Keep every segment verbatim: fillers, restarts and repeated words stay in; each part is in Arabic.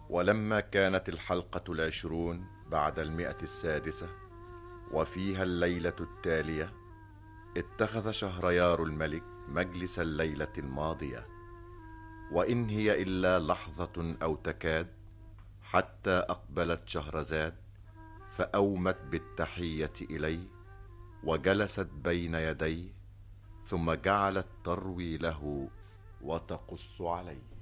ولما كانت الحلقة العشرون بعد المئة السادسة وفيها الليلة التالية، اتخذ شهريار الملك مجلس الليلة الماضية، وإن هي إلا لحظة أو تكاد حتى أقبلت شهرزاد فأومت بالتحية إليه وجلست بين يديه، ثم جعلت تروي له وتقص عليه.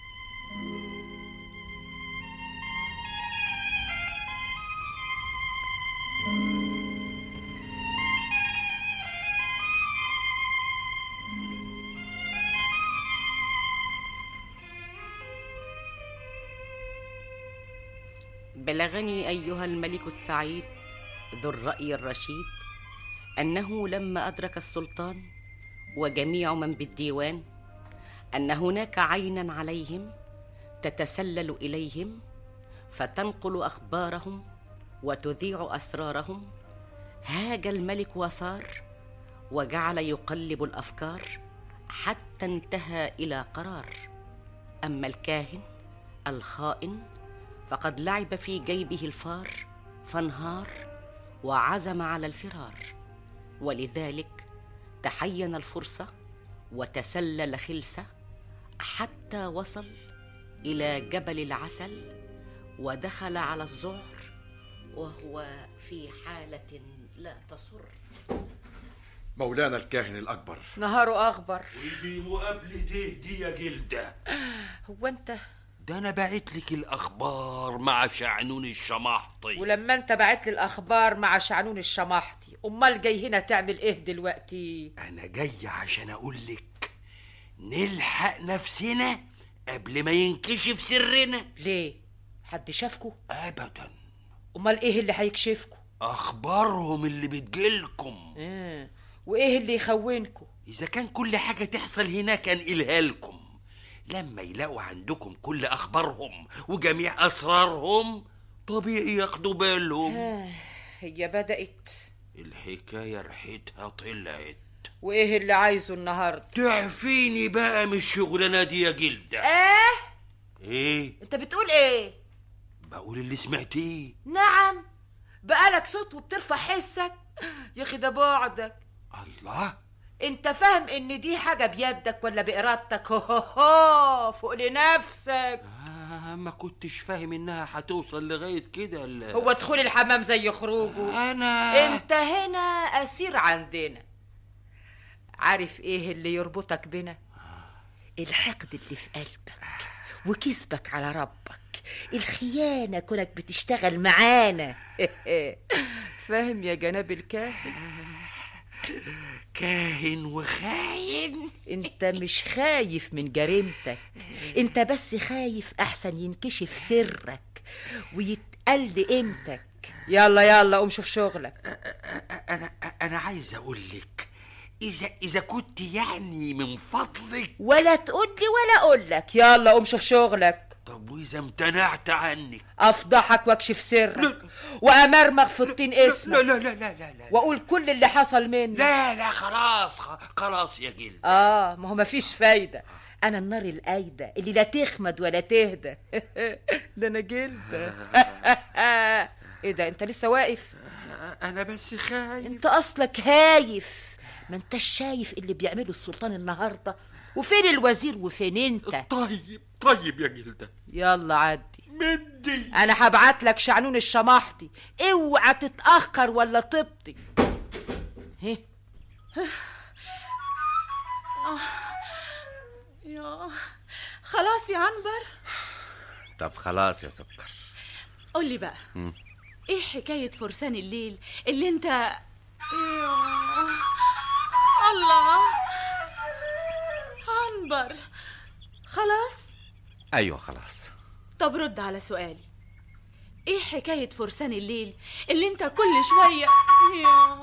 بلغني أيها الملك السعيد ذو الرأي الرشيد أنه لما أدرك السلطان وجميع من بالديوان أن هناك عينا عليهم تتسلل إليهم فتنقل أخبارهم وتذيع أسرارهم، هاج الملك وثار وجعل يقلب الأفكار حتى انتهى إلى قرار. أما الكاهن الخائن فقد لعب في جيبه الفار فانهار وعزم على الفرار، ولذلك تحين الفرصة وتسلل خلسة حتى وصل إلى جبل العسل ودخل على الزهر وهو في حالة لا تسر. مولانا الكاهن الأكبر. نهاره أخبر. ودي مقابلته دي يا جلدة؟ هو أنت؟ ده أنا بعت لك الأخبار مع شعنون الشماحطي. ولما أنت بعت لي الأخبار مع شعنون الشماحطي، أمال جاي هنا تعمل إيه دلوقتي؟ أنا جاي عشان أقول لك نلحق نفسنا قبل ما ينكشف سرنا. ليه؟ حد شافكوا؟ أبدا. أمال إيه اللي هيكشفكوا؟ أخبارهم اللي بتجيلكم. إيه؟ وإيه اللي يخونكوا؟ إذا كان كل حاجة تحصل هناك أنقلها لكم، لما يلاقوا عندكم كل أخبارهم وجميع أسرارهم طبيعي ياخدوا بالهم. آه، هي بدأت الحكاية ريحتها طلعت. وإيه اللي عايزه النهاردة؟ تعفيني بقى من الشغلانة دي يا جلدة. آه؟ إيه؟ أنت بتقول إيه؟ بقول اللي سمعتيه. نعم، بقالك صوت وبترفع حسك يا أخي، ده بعدك. الله، انت فاهم ان دي حاجة بيدك ولا بإرادتك؟ هو هو فوق لنفسك. آه، ما كنتش فاهم انها هتوصل لغاية كده. هو دخول الحمام زي خروجه؟ انا انت هنا اسير عندنا. عارف ايه اللي يربطك بنا؟ الحقد اللي في قلبك وكسبك على ربك، الخيانة كونك بتشتغل معانا. فاهم يا جناب الكاهن؟ كاهن وخاين؟ انت مش خايف من جريمتك، انت بس خايف احسن ينكشف سرك ويتقل قيمتك. يلا يلا قوم شوف شغلك. انا انا عايز اقول لك، اذا اذا كنت يعني من فضلك ولا تقول لي ولا اقول لك. يلا قوم شوف شغلك. طب واذا امتنعت عنك؟ افضحك واكشف سرك وامرمغ في الطين اسمك. لا لا لا لا لا لا واقول كل اللي حصل مني. لا لا خلاص خلاص يا جلد. اه ما هو مفيش فايدة، انا النار القايدة اللي لا تخمد ولا تهدى. ده انا جلد. ايه ده انت لسه واقف؟ انا بس خايف. انت اصلك هايف، ما انتش شايف اللي بيعمله السلطان النهارده؟ وفين الوزير وفين انت؟ طيب طيب يا جلدة، يلا عدي. مدي انا هبعت لك شعنون الشماحطي، اوعى تتاخر ولا تبطي. هه يا خلاص يا عنبر. طب خلاص يا سكر. قولي بقى م. ايه حكاية فرسان الليل اللي انت يا الله عنبر؟ خلاص؟ ايوه خلاص. طب رد على سؤالي، ايه حكاية فرسان الليل اللي انت كل شوية يا...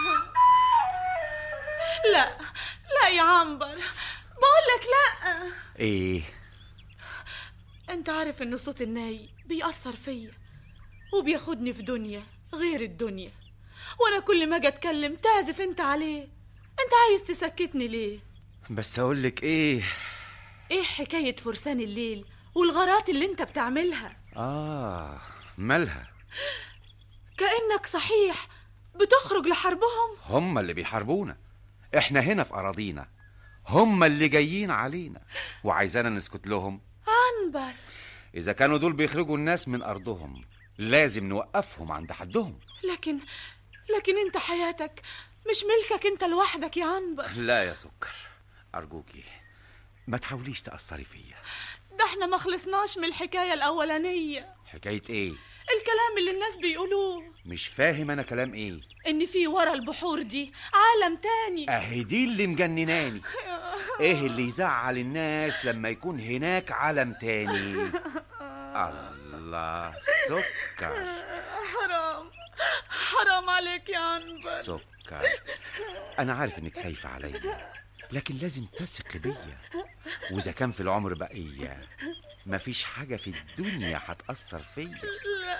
لا لا يا عنبر، بقولك لا. ايه؟ انت عارف ان صوت الناي بيأثر فيا وبياخدني في دنيا غير الدنيا، وانا كل ما اجي اتكلم تعزف انت عليه. انت عايز تسكتني ليه؟ بس اقولك ايه؟ ايه حكاية فرسان الليل والغارات اللي انت بتعملها. آه مالها؟ كأنك صحيح بتخرج لحربهم. هم اللي بيحاربونا، احنا هنا في أراضينا، هم اللي جايين علينا وعايزانا نسكت لهم. عنبر، إذا كانوا دول بيخرجوا الناس من أرضهم لازم نوقفهم عند حدهم. لكن لكن انت حياتك مش ملكك انت لوحدك يا عنبر. لا يا سكر، أرجوكي ما تحاوليش تأثري فيا. ده احنا ما خلصناش من الحكاية الأولانية. حكاية إيه؟ الكلام اللي الناس بيقولوه. مش فاهم أنا كلام إيه؟ إن في ورا البحور دي عالم تاني. أهي دي اللي مجنناني. إيه اللي يزعل الناس لما يكون هناك عالم تاني؟ الله، سكر حرام حرام عليك يا عنبر. سكر، أنا عارف إنك خايفة عليا، لكن لازم تثق بيا، وإذا كان في العمر بقية مفيش حاجة في الدنيا هتأثر فيا. لا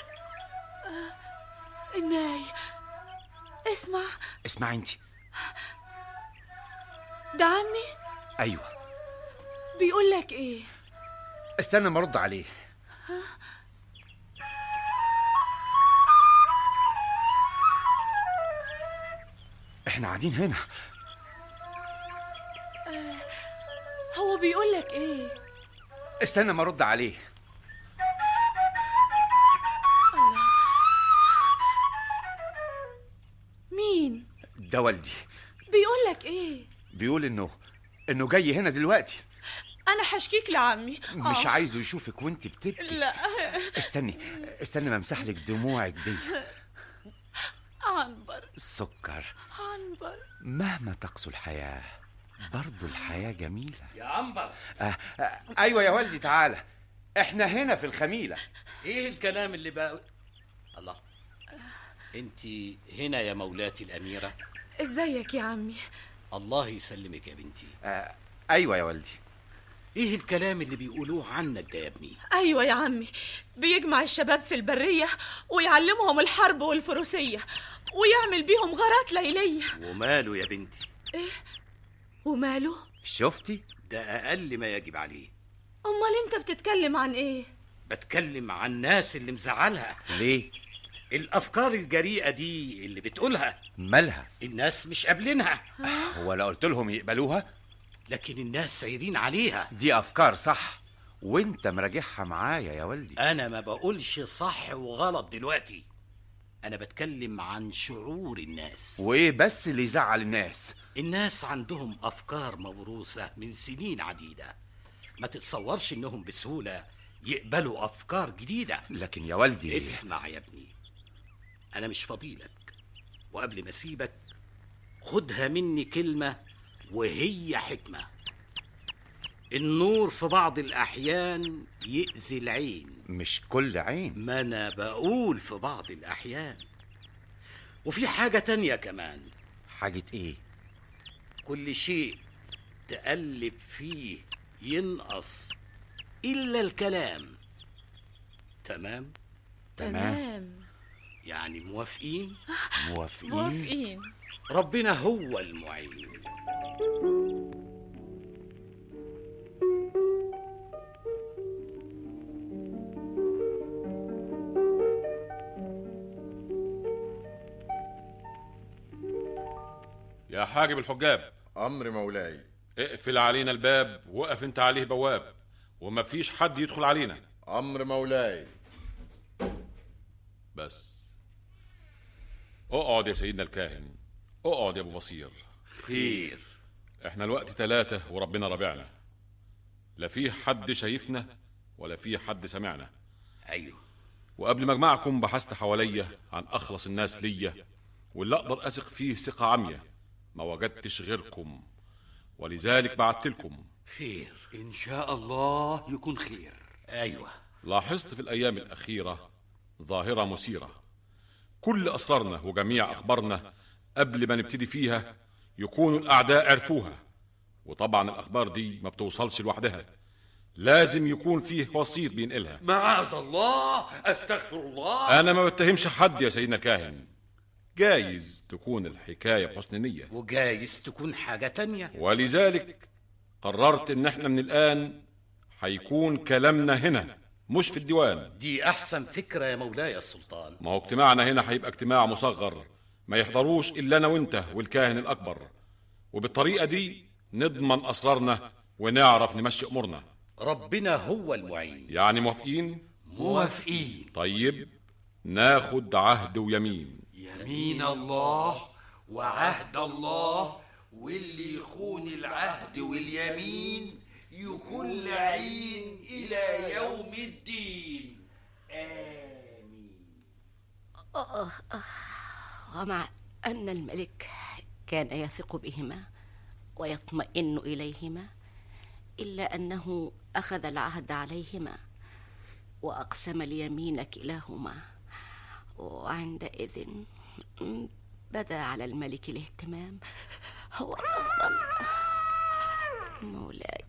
الناي، اسمع. اسمع انت. ده عمي. ايوه. بيقول لك ايه؟ استنى ما ارد عليه. احنا قاعدين هنا. آه هو بيقول لك ايه؟ استنى ما ارد عليه. الله، مين؟ ده والدي. بيقول لك ايه؟ بيقول انه انه جاي هنا دلوقتي. انا هشكيك لعمي. مش آه. عايزه يشوفك وانت بتبكي. لا استني استني ما امسح لك دموعك دي. عنبر، سكر، عنبر، مهما تقسو الحياة برضو الحياة جميلة. يا عنبر. آه آه ايوه يا والدي، تعالى، احنا هنا في الخميلة. ايه الكلام اللي بقى؟ الله، انت هنا يا مولاتي الأميرة؟ ازيك يا عمي؟ الله يسلمك يا بنتي. آه ايوه يا والدي. ايه الكلام اللي بيقولوه عنك ده يا ابني؟ ايوه يا عمي، بيجمع الشباب في البرية ويعلمهم الحرب والفروسية ويعمل بيهم غارات ليلية. وماله يا بنتي؟ ايه وماله؟ شفتي؟ ده اقل ما يجب عليه. امال انت بتتكلم عن ايه؟ بتكلم عن الناس اللي مزعلها. ليه؟ الافكار الجريئة دي اللي بتقولها مالها؟ الناس مش قابلينها. هو لو قلت لهم يقبلوها؟ لكن الناس سايرين عليها. دي افكار صح، وانت مراجعها معايا يا والدي. انا ما بقولش صح وغلط دلوقتي، انا بتكلم عن شعور الناس. وايه بس اللي يزعل الناس؟ الناس عندهم افكار موروثة من سنين عديدة، ما تتصورش انهم بسهولة يقبلوا افكار جديدة. لكن يا والدي، اسمع يا ابني، انا مش فضيلك، وقبل ما اسيبك خدها مني كلمة وهي حكمة. النور في بعض الأحيان يأذي العين. مش كل عين. ما أنا بقول في بعض الأحيان. وفي حاجة تانية كمان. حاجة إيه؟ كل شيء تقلب فيه ينقص إلا الكلام. تمام؟ تمام. يعني موافقين؟ موافقين. موافقين. ربنا هو المعين. يا حاجب الحجاب، أمر مولاي. اقفل علينا الباب، وقف انت عليه بواب، وما فيش حد يدخل علينا. أمر مولاي. بس اقعد يا سيدنا الكاهن، اقعد يا ابو بصير. خير. احنا الوقت ثلاثة وربنا رابعنا، لا في حد شايفنا ولا في حد سمعنا. ايوه. وقبل ما اجمعكم بحثت حواليا عن اخلص الناس ليا واللي اقدر اثق فيه ثقة عمية، ما وجدتش غيركم، ولذلك بعت لكم. خير ان شاء الله يكون خير. ايوه. لاحظت في الايام الاخيرة ظاهرة مثيرة، كل اسرارنا وجميع اخبارنا قبل ما نبتدي فيها يكونوا الاعداء عرفوها، وطبعا الاخبار دي ما بتوصلش لوحدها، لازم يكون فيه وسيط بينقلها. معاذ الله، استغفر الله. انا ما بتهمش حد يا سيدنا كاهن، جايز تكون الحكاية بحسن نية، وجايز تكون حاجة تانية، ولذلك قررت ان احنا من الان هيكون كلامنا هنا مش في الديوان. دي أحسن فكرة يا مولاي السلطان. ما هو اجتماعنا هنا هيبقى اجتماع مصغر، ما يحضروش إلا أنا وإنت والكاهن الأكبر، وبالطريقة دي نضمن أسرارنا ونعرف نمشي أمورنا. ربنا هو المعين. يعني موافقين؟ موافقين. طيب ناخد عهد ويمين. يمين الله وعهد الله، واللي يخون العهد واليمين يكون لعين إلى يوم الدين. آمين. آه آه. ومع أن الملك كان يثق بهما ويطمئن إليهما، إلا أنه أخذ العهد عليهما وأقسم اليمين كلاهما، وعندئذ بدا على الملك الاهتمام. هو مولاي.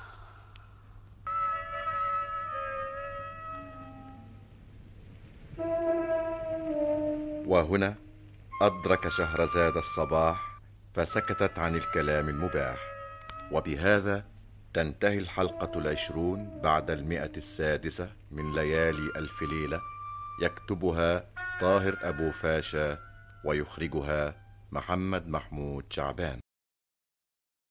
وهنا أدرك شهرزاد الصباح فسكتت عن الكلام المباح. وبهذا تنتهي الحلقة العشرون بعد المئة السادسة من ليالي ألف ليلة، يكتبها طاهر أبو فاشا ويخرجها محمد محمود شعبان.